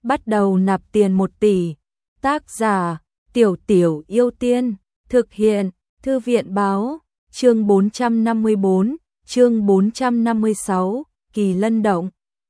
bắt đầu nạp tiền 1 tỷ. Tác giả: Tiểu Tiểu Yêu Tiên. Thực hiện: Thư viện báo. Chương 454, chương 456, Kỳ Lân động.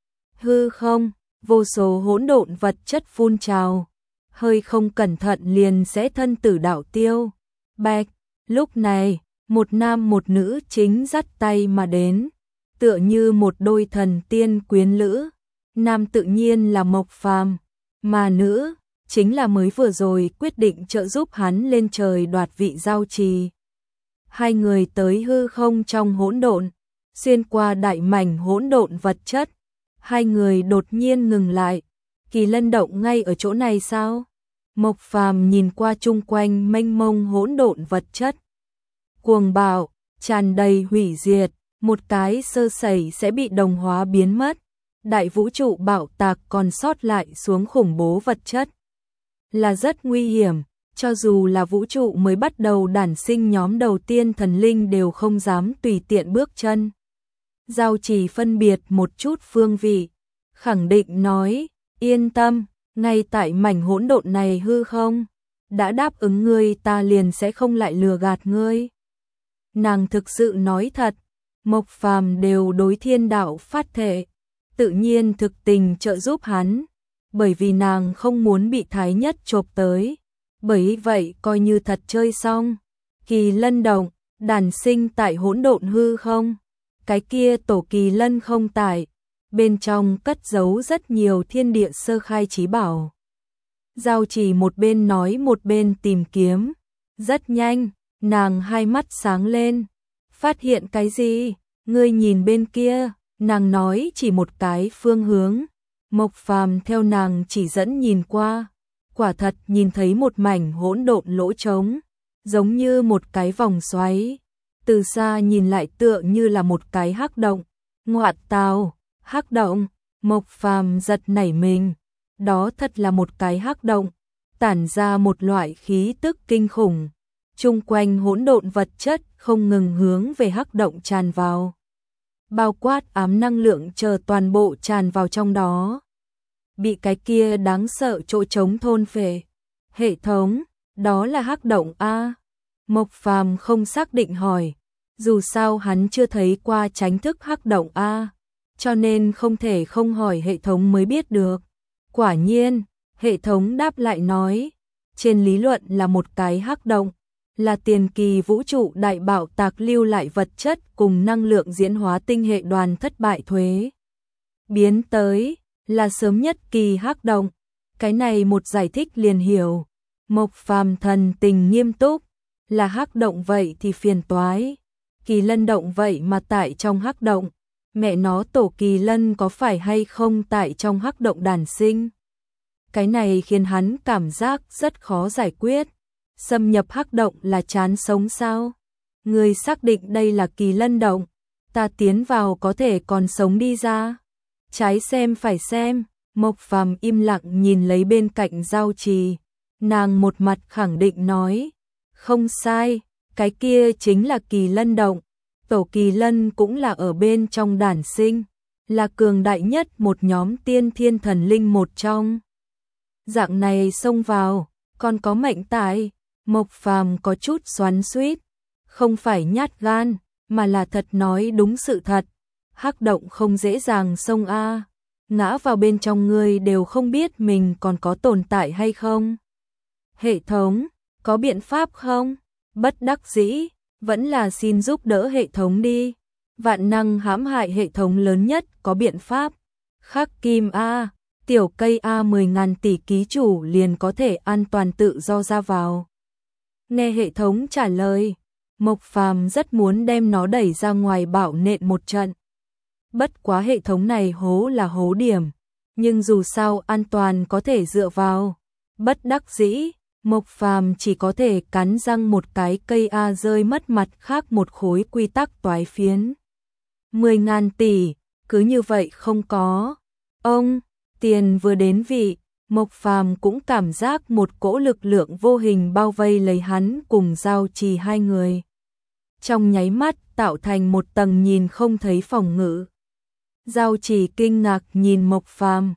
Hư không, vô số hỗn độn vật chất phun trào, hơi không cẩn thận liền sẽ thân tử đạo tiêu. Bạch, lúc này, một nam một nữ chính dắt tay mà đến, tựa như một đôi thần tiên quyến lữ. Nam tự nhiên là Mộc Phàm, mà nữ chính là mới vừa rồi quyết định trợ giúp hắn lên trời đoạt vị giao trì. Hai người tới hư không trong hỗn độn, xuyên qua đại mảnh hỗn độn vật chất. Hai người đột nhiên ngừng lại. Kỳ Lân động ngay ở chỗ này sao? Mộc Phàm nhìn qua chung quanh mênh mông hỗn độn vật chất. Cuồng bạo, tràn đầy hủy diệt, một cái sơ sẩy sẽ bị đồng hóa biến mất. Đại vũ trụ bạo tạc còn sót lại xuống khủng bố vật chất. Là rất nguy hiểm, cho dù là vũ trụ mới bắt đầu đản sinh nhóm đầu tiên thần linh đều không dám tùy tiện bước chân. Giao Trì phân biệt một chút phương vị, khẳng định nói, yên tâm, ngay tại mảnh hỗn độn này hư không, đã đáp ứng ngươi ta liền sẽ không lại lừa gạt ngươi. Nàng thực sự nói thật, Mộc Phàm đều đối thiên đạo phát thệ, tự nhiên thực tình trợ giúp hắn, bởi vì nàng không muốn bị Thái Nhất chộp tới, bởi vậy coi như thật chơi xong. Kỳ Lân động, đản sinh tại hỗn độn hư không. Cái kia tổ Kỳ Lân không tải, bên trong cất giấu rất nhiều thiên địa sơ khai chí bảo. Giao Trì một bên nói một bên tìm kiếm. Rất nhanh, nàng hai mắt sáng lên. Phát hiện cái gì? Ngươi nhìn bên kia, nàng nói chỉ một cái phương hướng. Mộc Phàm theo nàng chỉ dẫn nhìn qua, quả thật nhìn thấy một mảnh hỗn độn lỗ trống, giống như một cái vòng xoáy. Từ xa nhìn lại tựa như là một cái hắc động. Ngoạn tào, hắc động. Mộc Phàm giật nảy mình. Đó thật là một cái hắc động, tản ra một loại khí tức kinh khủng. Chung quanh hỗn độn vật chất không ngừng hướng về hắc động tràn vào. Bao quát ám năng lượng chờ toàn bộ tràn vào trong đó. Bị cái kia đáng sợ chỗ trống thôn phệ. Hệ thống, đó là hắc động a? Mộc Phàm không xác định hỏi. Dù sao hắn chưa thấy qua tránh thức hắc động a, cho nên không thể không hỏi hệ thống mới biết được. Quả nhiên, hệ thống đáp lại nói, trên lý luận là một cái hắc động, là tiền kỳ vũ trụ đại bạo tạc lưu lại vật chất cùng năng lượng diễn hóa tinh hệ đoàn thất bại thuế biến tới, là sớm nhất kỳ hắc động. Cái này một giải thích liền hiểu. Mộc Phàm thần tình nghiêm túc, là hắc động vậy thì phiền toái. Kỳ Lân động vậy mà tại trong hắc động, mẹ nó tổ Kỳ Lân có phải hay không tại trong hắc động đản sinh? Cái này khiến hắn cảm giác rất khó giải quyết. Xâm nhập hắc động là chán sống sao? Người xác định đây là Kỳ Lân động, ta tiến vào có thể còn sống đi ra? Trái xem phải xem. Mộc Phàm im lặng nhìn lấy bên cạnh Giao Trì, nàng một mặt khẳng định nói, không sai. Cái kia chính là Kỳ Lân động, tổ Kỳ Lân cũng là ở bên trong đản sinh, là cường đại nhất một nhóm tiên thiên thần linh một trong. Dạng này xông vào, còn có mệnh tại. Mộc Phàm có chút xoắn xuýt, không phải nhát gan, mà là thật nói đúng sự thật. Hắc động không dễ dàng xông a, ngã vào bên trong người đều không biết mình còn có tồn tại hay không. Hệ thống, có biện pháp không? Bất đắc dĩ, vẫn là xin giúp đỡ hệ thống đi. Vạn năng hãm hại hệ thống lớn nhất có biện pháp. Khắc kim A, tiểu cây A 10.000 tỷ ký chủ liền có thể an toàn tự do ra vào. Nghe hệ thống trả lời, Mộc Phàm rất muốn đem nó đẩy ra ngoài bạo nện một trận. Bất quá hệ thống này hố là hố điểm, nhưng dù sao an toàn có thể dựa vào. Bất đắc dĩ, Mộc Phàm chỉ có thể cắn răng một cái cây A rơi mất mặt khác một khối quy tắc toái phiến. 10.000 tỷ, cứ như vậy không có. Ông, tiền vừa đến vị, Mộc Phàm cũng cảm giác một cỗ lực lượng vô hình bao vây lấy hắn cùng Giao Trì hai người. Trong nháy mắt tạo thành một tầng nhìn không thấy phòng ngự. Giao Trì kinh ngạc nhìn Mộc Phàm,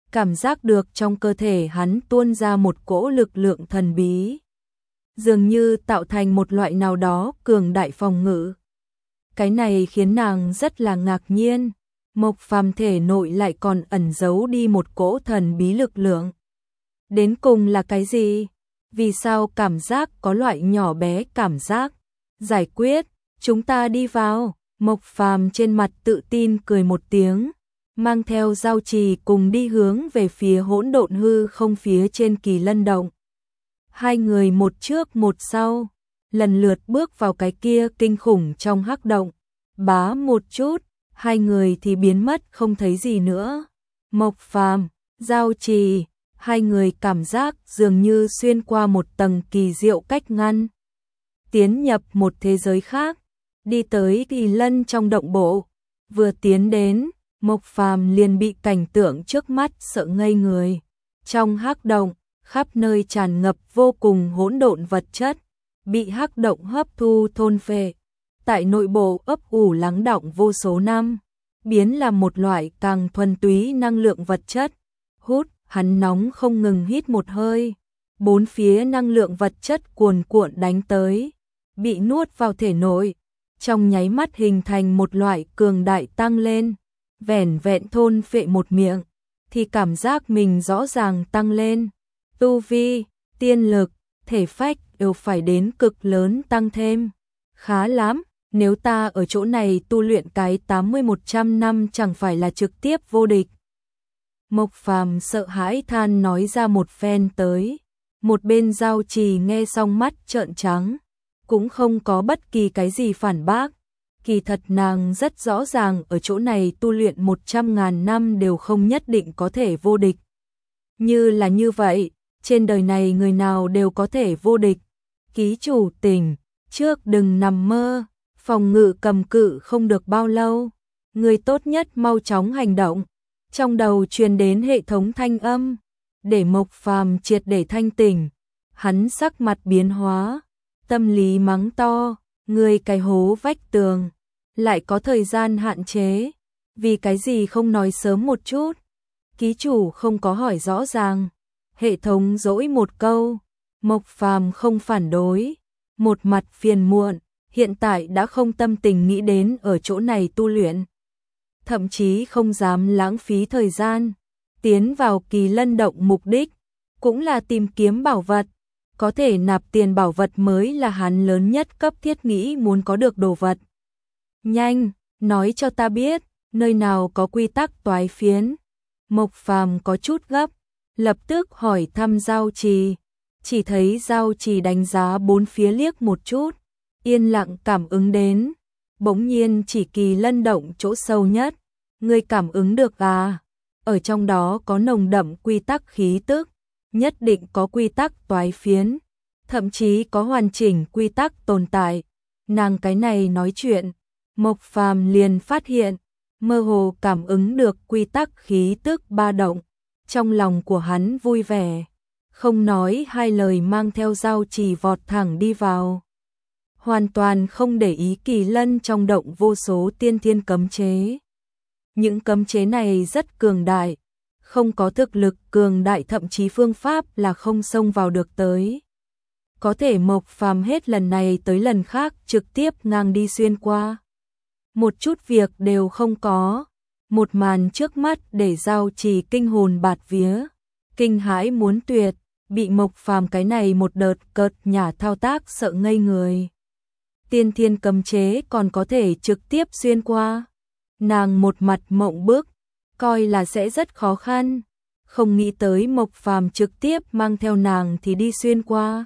cảm giác được trong cơ thể hắn tuôn ra một cỗ lực lượng thần bí, dường như tạo thành một loại nào đó cường đại phòng ngự. Cái này khiến nàng rất là ngạc nhiên, Mộc Phàm thể nội lại còn ẩn giấu đi một cỗ thần bí lực lượng. Đến cùng là cái gì? Vì sao cảm giác có loại nhỏ bé cảm giác? Giải quyết, chúng ta đi vào. Mộc Phàm trên mặt tự tin cười một tiếng, mang theo Giao Trì cùng đi hướng về phía hỗn độn hư không phía trên Kỳ Lân động. Hai người một trước một sau, lần lượt bước vào cái kia kinh khủng trong hắc động. Bá một chút, hai người thì biến mất không thấy gì nữa. Mộc Phàm, Giao Trì, hai người cảm giác dường như xuyên qua một tầng kỳ diệu cách ngăn, tiến nhập một thế giới khác, đi tới Kỳ Lân trong động bộ. Vừa tiến đến, Mộc Phàm liền bị cảnh tượng trước mắt sợ ngây người. Trong hắc động, khắp nơi tràn ngập vô cùng hỗn độn vật chất, bị hắc động hấp thu thôn phệ. Tại nội bộ ấp ủ lắng đọng vô số năm, biến là một loại càng thuần túy năng lượng vật chất. Hút, hắn nóng không ngừng hít một hơi, bốn phía năng lượng vật chất cuồn cuộn đánh tới, bị nuốt vào thể nội, trong nháy mắt hình thành một loại cường đại tăng lên. Vẻn vẹn thôn phệ một miệng, thì cảm giác mình rõ ràng tăng lên. Tu vi, tiên lực, thể phách đều phải đến cực lớn tăng thêm. Khá lắm, nếu ta ở chỗ này tu luyện cái 80-100 năm chẳng phải là trực tiếp vô địch. Mộc Phàm sợ hãi than nói ra một phen tới. Một bên Giao Trì nghe xong mắt trợn trắng, cũng không có bất kỳ cái gì phản bác. Kỳ thật nàng rất rõ ràng ở chỗ này tu luyện 100.000 năm đều không nhất định có thể vô địch. Như là như vậy, trên đời này người nào đều có thể vô địch. Ký chủ tỉnh, trước đừng nằm mơ, phòng ngự cầm cự không được bao lâu. Người tốt nhất mau chóng hành động. Trong đầu truyền đến hệ thống thanh âm, để Mộc Phàm triệt để thanh tỉnh. Hắn sắc mặt biến hóa, tâm lý mắng to, người cái hố vách tường, lại có thời gian hạn chế, vì cái gì không nói sớm một chút. Ký chủ không có hỏi rõ ràng, hệ thống dỗi một câu. Mộc Phàm không phản đối, một mặt phiền muộn, hiện tại đã không tâm tình nghĩ đến ở chỗ này tu luyện, thậm chí không dám lãng phí thời gian. Tiến vào Kỳ Lân động mục đích cũng là tìm kiếm bảo vật, có thể nạp tiền bảo vật mới là hắn lớn nhất cấp thiết nghĩ muốn có được đồ vật. Nhanh, nói cho ta biết, nơi nào có quy tắc toái phiến. Mộc Phàm có chút gấp, lập tức hỏi thăm Giao Trì. Chỉ thấy Giao Trì đánh giá bốn phía liếc một chút, yên lặng cảm ứng đến. Bỗng nhiên chỉ Kỳ Lân động chỗ sâu nhất, ngươi cảm ứng được à? Ở trong đó có nồng đậm quy tắc khí tức, nhất định có quy tắc toái phiến, thậm chí có hoàn chỉnh quy tắc tồn tại. Nàng cái này nói chuyện, Mộc Phàm liền phát hiện, mơ hồ cảm ứng được quy tắc khí tức ba động. Trong lòng của hắn vui vẻ, không nói hai lời mang theo Giao Trì vọt thẳng đi vào. Hoàn toàn không để ý Kỳ Lân trong động vô số tiên thiên cấm chế. Những cấm chế này rất cường đại, không có thực lực cường đại thậm chí phương pháp là không xông vào được tới. Có thể Mộc Phàm hết lần này tới lần khác trực tiếp ngang đi xuyên qua. Một chút việc đều không có. Một màn trước mắt để Giao Trì kinh hồn bạt vía, kinh hãi muốn tuyệt, bị Mộc Phàm cái này một đợt cợt nhả thao tác sợ ngây người. Tiên thiên cấm chế còn có thể trực tiếp xuyên qua. Nàng một mặt mộng bức, coi là sẽ rất khó khăn, không nghĩ tới Mộc Phàm trực tiếp mang theo nàng thì đi xuyên qua.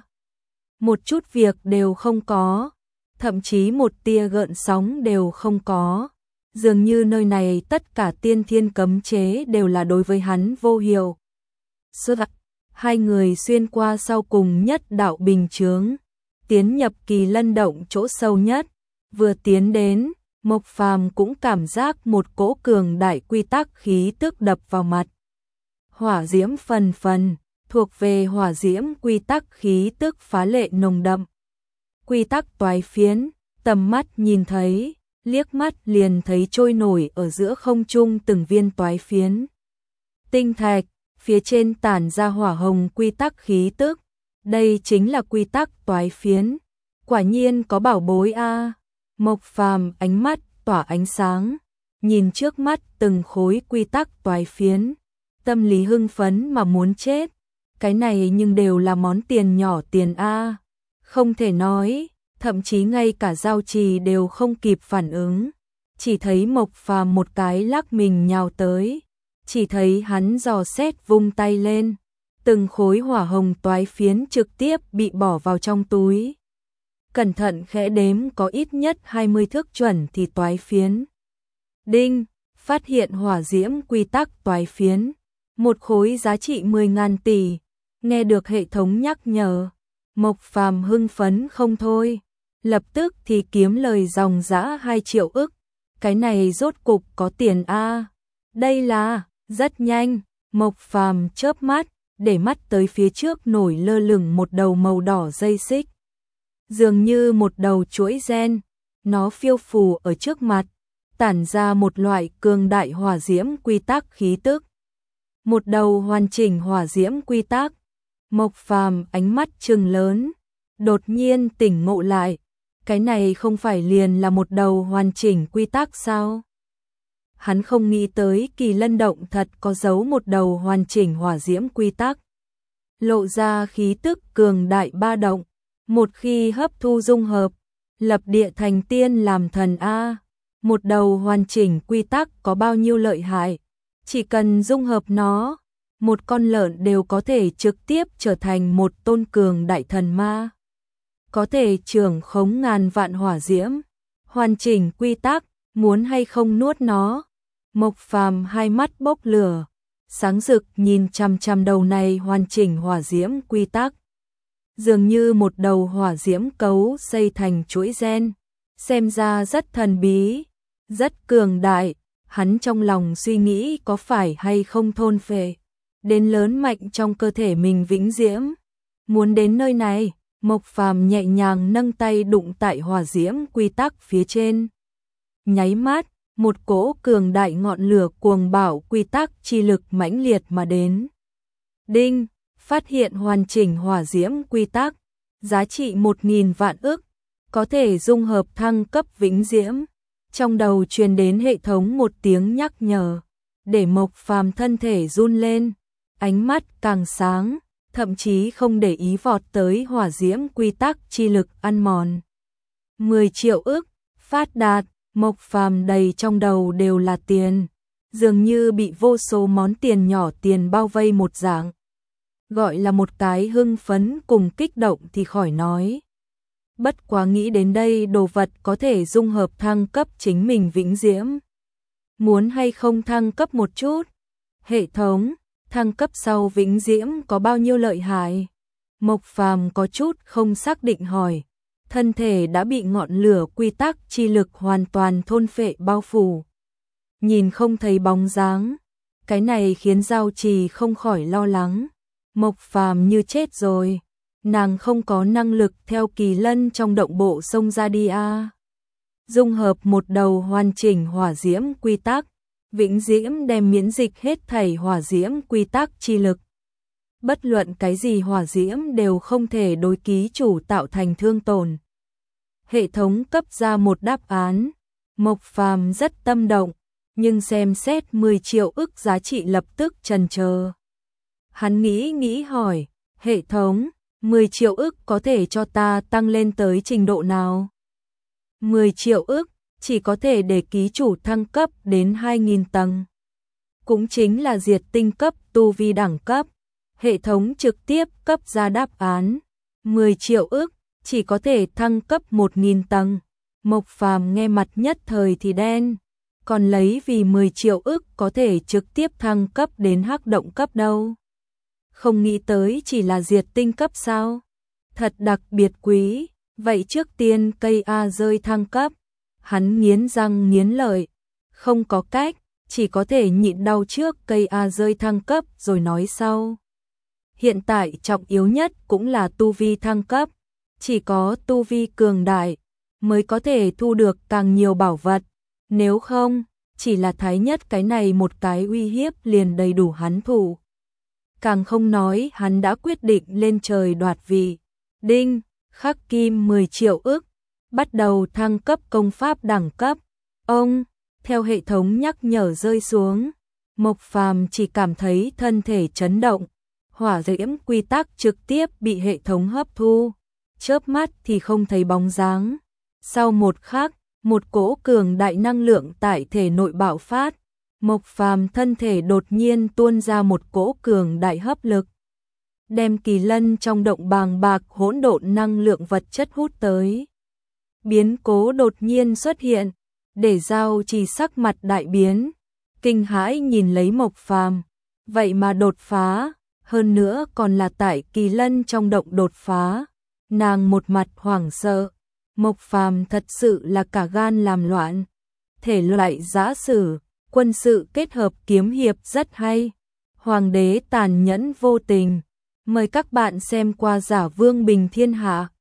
Một chút việc đều không có, thậm chí một tia gợn sóng đều không có. Dường như nơi này tất cả tiên thiên cấm chế đều là đối với hắn vô hiệu. Hai người xuyên qua sau cùng nhất đạo bình chướng, tiến nhập Kỳ Lân động chỗ sâu nhất. Vừa tiến đến, Mộc Phàm cũng cảm giác một cỗ cường đại quy tắc khí tức đập vào mặt. Hỏa diễm phần phần, thuộc về hỏa diễm quy tắc khí tức phá lệ nồng đậm. Quy tắc toái phiến, tầm mắt nhìn thấy, liếc mắt liền thấy trôi nổi ở giữa không trung từng viên toái phiến. Tinh thạch, phía trên tản ra hỏa hồng quy tắc khí tức. Đây chính là quy tắc toái phiến. Quả nhiên có bảo bối a. Mộc Phàm ánh mắt tỏa ánh sáng, nhìn trước mắt từng khối quy tắc toái phiến, tâm lý hưng phấn mà muốn chết. Cái này nhưng đều là món tiền nhỏ tiền a. Không thể nói, thậm chí ngay cả Giao Trì đều không kịp phản ứng. Chỉ thấy Mộc Phàm một cái lắc mình nhào tới, chỉ thấy hắn dò xét vung tay lên, từng khối hỏa hồng toái phiến trực tiếp bị bỏ vào trong túi. Cẩn thận khẽ đếm có ít nhất 20 thước chuẩn thì toái phiến. Đinh, phát hiện hỏa diễm quy tắc toái phiến, một khối giá trị 10.000 tỷ. Nghe được hệ thống nhắc nhở, Mộc Phàm hưng phấn không thôi, lập tức thì kiếm lời dòng dã 2 triệu ức. Cái này rốt cục có tiền a. Đây là, rất nhanh, Mộc Phàm chớp mắt, để mắt tới phía trước nổi lơ lửng một đầu màu đỏ dây xích. Dường như một đầu chuỗi gen, nó phiêu phù ở trước mặt, tản ra một loại cường đại hỏa diễm quy tắc khí tức. Một đầu hoàn chỉnh hỏa diễm quy tắc. Mộc Phàm ánh mắt trừng lớn, đột nhiên tỉnh ngộ lại, cái này không phải liền là một đầu hoàn chỉnh quy tắc sao? Hắn không nghĩ tới Kỳ Lân động thật có giấu một đầu hoàn chỉnh hỏa diễm quy tắc. Lộ ra khí tức cường đại ba động, một khi hấp thu dung hợp, lập địa thành tiên làm thần a. Một đầu hoàn chỉnh quy tắc có bao nhiêu lợi hại, chỉ cần dung hợp nó, một con lợn đều có thể trực tiếp trở thành một tôn cường đại thần ma. Có thể trưởng khống ngàn vạn hỏa diễm, hoàn chỉnh quy tắc, muốn hay không nuốt nó. Mộc Phàm hai mắt bốc lửa, sáng rực nhìn chằm chằm đầu này hoàn chỉnh hỏa diễm quy tắc. Dường như một đầu hỏa diễm cấu xây thành chuỗi gen, xem ra rất thần bí, rất cường đại. Hắn trong lòng suy nghĩ có phải hay không thôn phệ đến lớn mạnh trong cơ thể mình vĩnh diễm. Muốn đến nơi này, Mộc Phàm nhẹ nhàng nâng tay đụng tại hỏa diễm quy tắc phía trên. Nháy mắt, một cỗ cường đại ngọn lửa cuồng bạo quy tắc chi lực mãnh liệt mà đến. Đinh, phát hiện hoàn chỉnh hỏa diễm quy tắc, giá trị 1.000 vạn ức, có thể dung hợp thăng cấp vĩnh diễm. Trong đầu truyền đến hệ thống một tiếng nhắc nhở, để Mộc Phàm thân thể run lên, ánh mắt càng sáng, thậm chí không để ý vọt tới hỏa diễm quy tắc chi lực ăn mòn. 10 triệu ức, phát đạt. Mộc Phàm đầy trong đầu đều là tiền, dường như bị vô số món tiền nhỏ tiền bao vây một dạng. Gọi là một cái hưng phấn cùng kích động thì khỏi nói. Bất quá nghĩ đến đây đồ vật có thể dung hợp thăng cấp chính mình vĩnh diễm. Muốn hay không thăng cấp một chút? Hệ thống, thăng cấp sau vĩnh diễm có bao nhiêu lợi hại? Mộc Phàm có chút không xác định hỏi. Thân thể đã bị ngọn lửa quy tắc chi lực hoàn toàn thôn phệ bao phủ. Nhìn không thấy bóng dáng, cái này khiến Giao Trì không khỏi lo lắng. Mộc Phàm như chết rồi, nàng không có năng lực theo Kỳ Lân trong động bộ xông ra đi a. Dung hợp một đầu hoàn chỉnh hỏa diễm quy tắc, vĩnh diễm đem miễn dịch hết thảy hỏa diễm quy tắc chi lực. Bất luận cái gì hỏa diễm đều không thể đối ký chủ tạo thành thương tổn. Hệ thống cấp ra một đáp án, Mộc Phàm rất tâm động, nhưng xem xét 10 triệu ức giá trị lập tức chần chờ. Hắn nghĩ hỏi, hệ thống, 10 triệu ức có thể cho ta tăng lên tới trình độ nào? 10 triệu ức chỉ có thể để ký chủ thăng cấp đến 2.000 tầng. Cũng chính là diệt tinh cấp tu vi đẳng cấp. Hệ thống trực tiếp cấp ra đáp án, 10 triệu ức chỉ có thể thăng cấp 1.000 tầng. Mộc Phàm nghe mặt nhất thời thì đen, còn lấy vì 10 triệu ức có thể trực tiếp thăng cấp đến hắc động cấp đâu. Không nghĩ tới chỉ là diệt tinh cấp sao? Thật đặc biệt quý, vậy trước tiên cây A rơi thăng cấp. Hắn nghiến răng nghiến lợi, không có cách, chỉ có thể nhịn đau trước cây A rơi thăng cấp rồi nói sau. Hiện tại trọng yếu nhất cũng là tu vi thăng cấp, chỉ có tu vi cường đại mới có thể thu được càng nhiều bảo vật, nếu không, chỉ là thái nhất cái này một cái uy hiếp liền đầy đủ hắn thủ. càng không nói hắn đã quyết định lên trời đoạt vị. Đinh, khắc kim 10 triệu ức, bắt đầu thăng cấp công pháp đẳng cấp. Ông, theo hệ thống nhắc nhở rơi xuống, Mộc Phàm chỉ cảm thấy thân thể chấn động, hỏa diễm quy tắc trực tiếp bị hệ thống hấp thu, chớp mắt thì không thấy bóng dáng. Sau một khắc, một cỗ cường đại năng lượng tại thể nội bạo phát, Mộc Phàm thân thể đột nhiên tuôn ra một cỗ cường đại hấp lực, đem kỳ lân trong động bàng bạc hỗn độn năng lượng vật chất hút tới. Biến cố đột nhiên xuất hiện, để Giao Trì sắc mặt đại biến, kinh hãi nhìn lấy Mộc Phàm, vậy mà đột phá, hơn nữa còn là tại kỳ lân trong động đột phá. Nàng một mặt hoảng sợ, Mộc Phàm thật sự là cả gan làm loạn. Thể loại giã sử, quân sự kết hợp kiếm hiệp rất hay. Hoàng đế tàn nhẫn vô tình. Mời các bạn xem qua Giả Vương Bình Thiên Hạ.